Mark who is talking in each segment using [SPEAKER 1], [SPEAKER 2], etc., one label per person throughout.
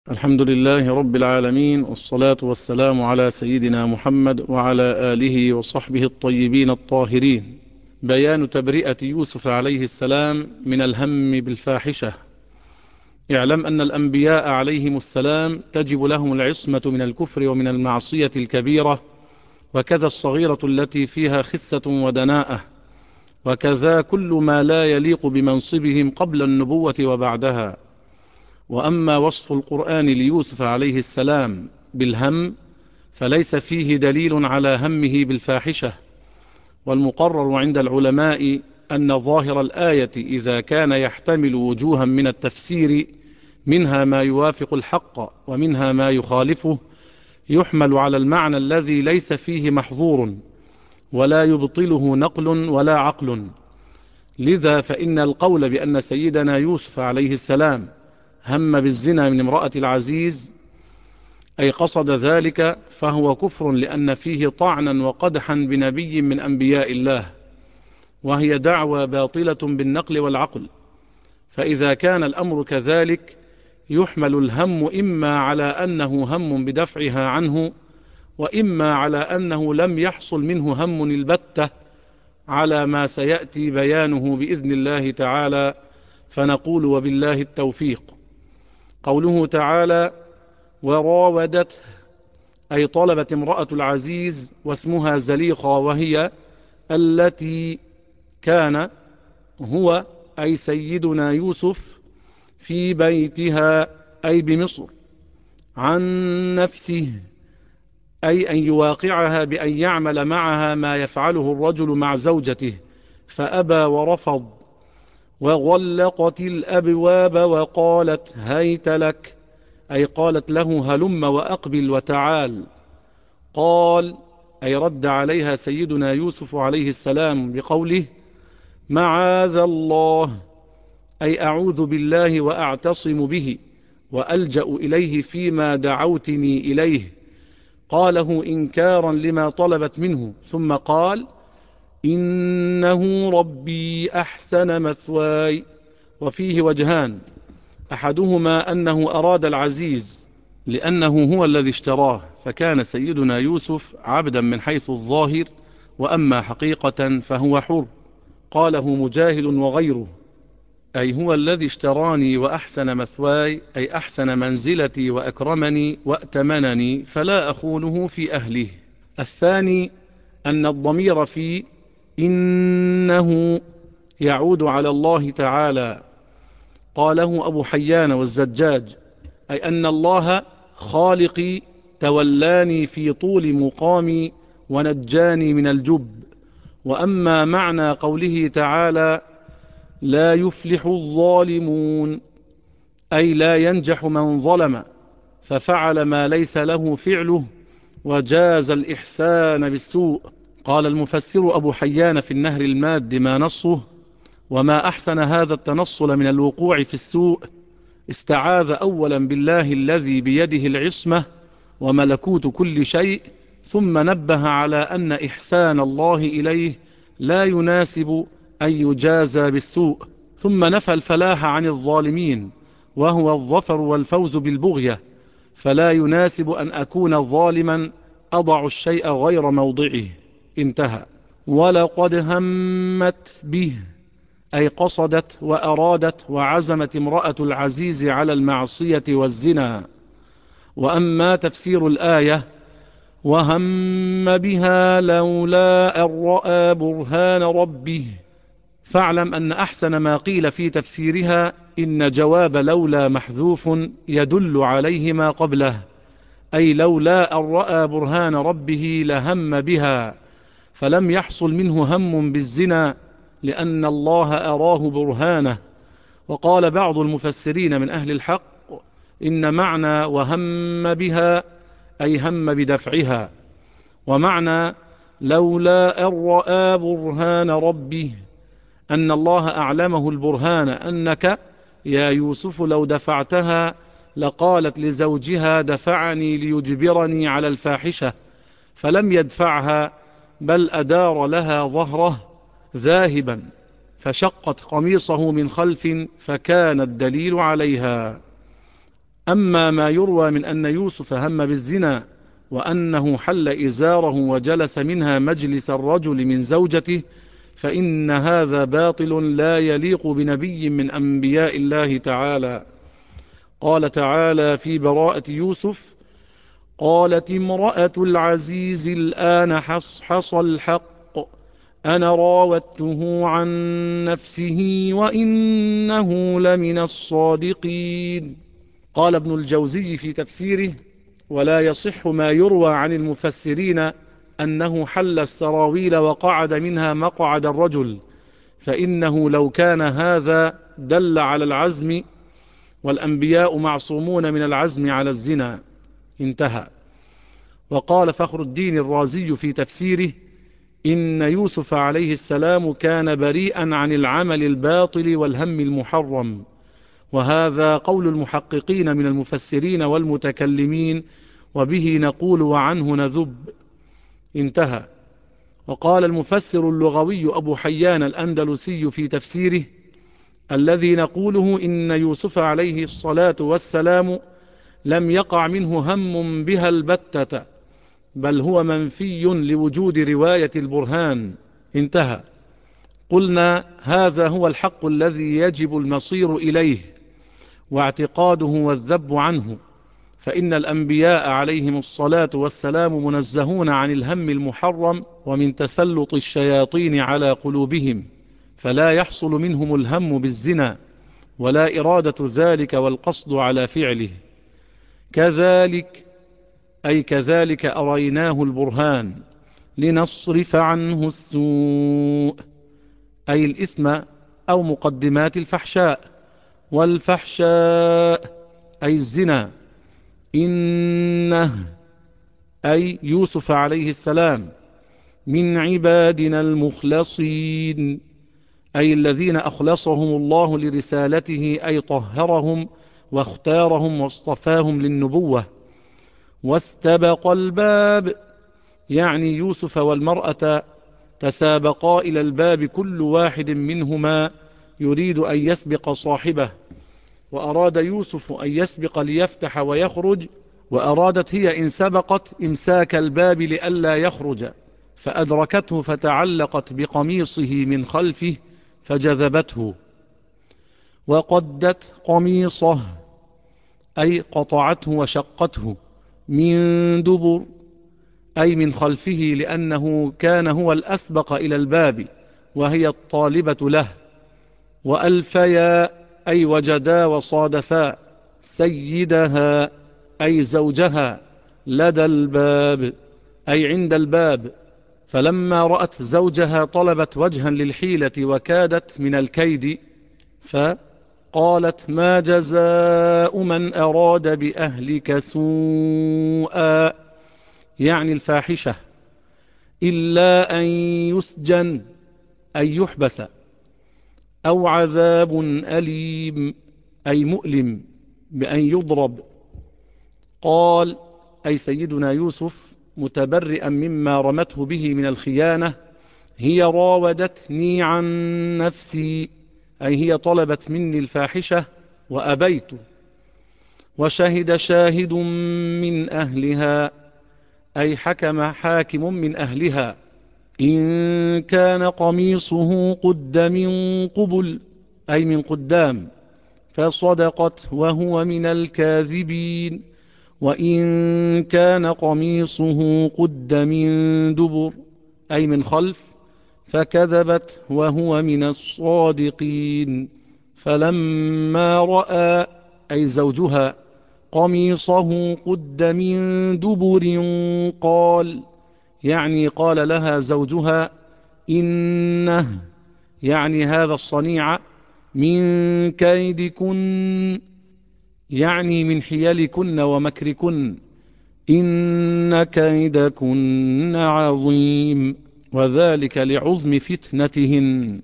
[SPEAKER 1] الحمد لله رب العالمين، والصلاة والسلام على سيدنا محمد وعلى آله وصحبه الطيبين الطاهرين. بيان تبرئة يوسف عليه السلام من الهم بالفاحشة. اعلم أن الأنبياء عليهم السلام تجب لهم العصمة من الكفر ومن المعصية الكبيرة، وكذا الصغيرة التي فيها خسة ودناءة، وكذا كل ما لا يليق بمنصبهم قبل النبوة وبعدها. وأما وصف القرآن ليوسف عليه السلام بالهم فليس فيه دليل على همه بالفاحشة، والمقرر عند العلماء أن ظاهر الآية إذا كان يحتمل وجوها من التفسير، منها ما يوافق الحق ومنها ما يخالفه، يحمل على المعنى الذي ليس فيه محظور ولا يبطله نقل ولا عقل. لذا فإن القول بأن سيدنا يوسف عليه السلام هم بالزنا من امرأة العزيز أي قصد ذلك فهو كفر، لأن فيه طعنا وقدحا بنبي من أنبياء الله، وهي دعوى باطلة بالنقل والعقل. فإذا كان الأمر كذلك يحمل الهم إما على أنه هم بدفعها عنه، وإما على أنه لم يحصل منه هم البتة، على ما سيأتي بيانه بإذن الله تعالى. فنقول وبالله التوفيق. قوله تعالى: وراودته، أي طلبت امرأة العزيز واسمها زليخة، وهي التي كان هو أي سيدنا يوسف في بيتها أي بمصر عن نفسه، أي أن يواقعها بأن يعمل معها ما يفعله الرجل مع زوجته، فأبى ورفض. وغلقت الأبواب وقالت هيت لك، أي قالت له هلم وأقبل وتعال. قال أي رد عليها سيدنا يوسف عليه السلام بقوله معاذ الله، أي أعوذ بالله وأعتصم به وألجأ إليه فيما دعوتني إليه. قاله إنكارا لما طلبت منه، ثم قال إنه ربي أحسن مثواي. وفيه وجهان: أحدهما أنه أراد العزيز لأنه هو الذي اشتراه، فكان سيدنا يوسف عبدا من حيث الظاهر، وأما حقيقة فهو حر. قاله مجاهد وغيره، أي هو الذي اشتراني وأحسن مثواي، أي أحسن منزلتي وأكرمني وأتمنني، فلا أخونه في أهله. الثاني أن الضمير في إنه يعود على الله تعالى. قاله أبو حيان والزجاج، أي أن الله خالقي تولاني في طول مقامي ونجاني من الجب. وأما معنى قوله تعالى لا يفلح الظالمون، أي لا ينجح من ظلم ففعل ما ليس له فعله وجاز الإحسان بالسوء. قال المفسر أبو حيان في النهر الماد ما نصه: وما أحسن هذا التنصل من الوقوع في السوء، استعاذ أولا بالله الذي بيده العصمة وملكوت كل شيء، ثم نبه على أن إحسان الله إليه لا يناسب أن يجازى بالسوء، ثم نفى الفلاح عن الظالمين وهو الظفر والفوز بالبغية، فلا يناسب أن أكون ظالما أضع الشيء غير موضعه. انتهى. ولقد همت به، أي قصدت وأرادت وعزمت امرأة العزيز على المعصية والزنا. وأما تفسير الآية وهم بها لولا أن رأى برهان ربه، فاعلم أن أحسن ما قيل في تفسيرها إن جواب لولا محذوف يدل عليه ما قبله، أي لولا أن رأى برهان ربه لهم بها، فلم يحصل منه هم بالزنا لأن الله أراه برهانه. وقال بعض المفسرين من أهل الحق إن معنى وهم بها أي هم بدفعها، ومعنى لولا أن رأى برهان ربه أن الله أعلمه البرهان أنك يا يوسف لو دفعتها لقالت لزوجها دفعني ليجبرني على الفاحشة، فلم يدفعها بل أدار لها ظهره ذاهبا فشقت قميصه من خلف فكان الدليل عليها. أما ما يروى من أن يوسف هم بالزنا وأنه حل إزاره وجلس منها مجلس الرجل من زوجته فإن هذا باطل لا يليق بنبي من أنبياء الله تعالى. قال تعالى في براءة يوسف: قالت امرأة العزيز الآن حصحص الحق أنا راودته عن نفسه وإنه لمن الصادقين. قال ابن الجوزي في تفسيره: ولا يصح ما يروى عن المفسرين أنه حل السراويل وقعد منها مقعد الرجل، فإنه لو كان هذا دل على العزم، والأنبياء معصومون من العزم على الزنا. انتهى. وقال فخر الدين الرازي في تفسيره: إن يوسف عليه السلام كان بريئا عن العمل الباطل والهم المحرم، وهذا قول المحققين من المفسرين والمتكلمين، وبه نقول وعنه نذب. انتهى. وقال المفسر اللغوي أبو حيان الأندلسي في تفسيره: الذي نقوله إن يوسف عليه الصلاة والسلام لم يقع منه هم بها البتة، بل هو منفي لوجود رواية البرهان. انتهى. قلنا هذا هو الحق الذي يجب المصير إليه واعتقاده والذب عنه، فإن الأنبياء عليهم الصلاة والسلام منزهون عن الهم المحرم ومن تسلط الشياطين على قلوبهم، فلا يحصل منهم الهم بالزنا ولا إرادة ذلك والقصد على فعله. كذلك أي كذلك أريناه البرهان لنصرف عنه السوء أي الإثم أو مقدمات الفحشاء، والفحشاء أي الزنا. إنه أي يوسف عليه السلام من عبادنا المخلصين، أي الذين أخلصهم الله لرسالته، أي طهرهم واختارهم واصطفاهم للنبوة. واستبق الباب يعني يوسف والمرأة تسابقا إلى الباب، كل واحد منهما يريد أن يسبق صاحبه، وأراد يوسف أن يسبق ليفتح ويخرج، وأرادت هي إن سبقت إمساك الباب لئلا يخرج، فأدركته فتعلقت بقميصه من خلفه فجذبته. وقدت قميصه أي قطعته وشقته، من دبر أي من خلفه، لأنه كان هو الأسبق إلى الباب وهي الطالبة له. وألفيا أي وجدا وصادفا سيدها أي زوجها لدى الباب أي عند الباب، فلما رأت زوجها طلبت وجها للحيلة وكادت من الكيد، فقالت: ما جزاء من أراد بأهلك سوءا يعني الفاحشة إلا أن يسجن أي يحبس، أو عذاب أليم أي مؤلم بأن يضرب. قال أي سيدنا يوسف متبرئا مما رمته به من الخيانة: هي راودتني عن نفسي أي هي طلبت مني الفاحشة وأبيت. وشهد شاهد من أهلها أي حكم حاكم من أهلها: إن كان قميصه قد من قبل أي من قدام فصدقت وهو من الكاذبين، وإن كان قميصه قد من دبر أي من خلف فكذبت وهو من الصادقين. فلما رأى أي زوجها قميصه قد من دبر قال يعني قال لها زوجها: إنه يعني هذا الصنيع من كيدكن يعني من حيلكن ومكركن، إن كيدكن عظيم، وذلك لعظم فتنتهن.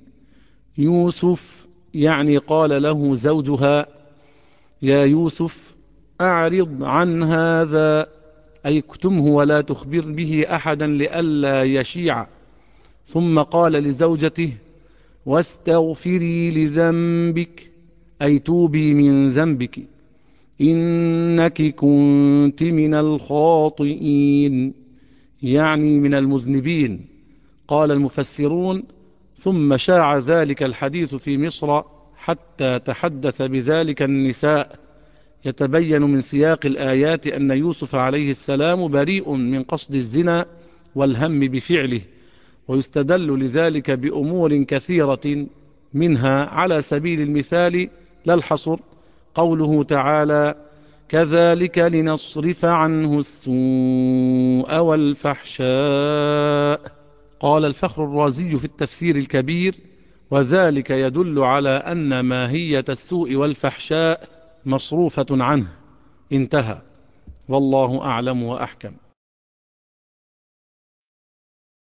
[SPEAKER 1] يوسف يعني قال له زوجها: يا يوسف أعرض عن هذا أي اكتمه ولا تخبر به أحدا لئلا يشيع. ثم قال لزوجته: واستغفري لذنبك أي توبي من ذنبك، إنك كنت من الخاطئين، يعني من المذنبين. قال المفسرون: ثم شاع ذلك الحديث في مصر حتى تحدث بذلك النساء. يتبين من سياق الآيات أن يوسف عليه السلام بريء من قصد الزنا والهم بفعله، ويستدل لذلك بأمور كثيرة، منها على سبيل المثال لا الحصر قوله تعالى: كذلك لنصرف عنه السوء والفحشاء. قال الفخر الرازي في التفسير الكبير: وذلك يدل على أن ماهية السوء والفحشاء مصروفة عنه. انتهى. والله أعلم وأحكم.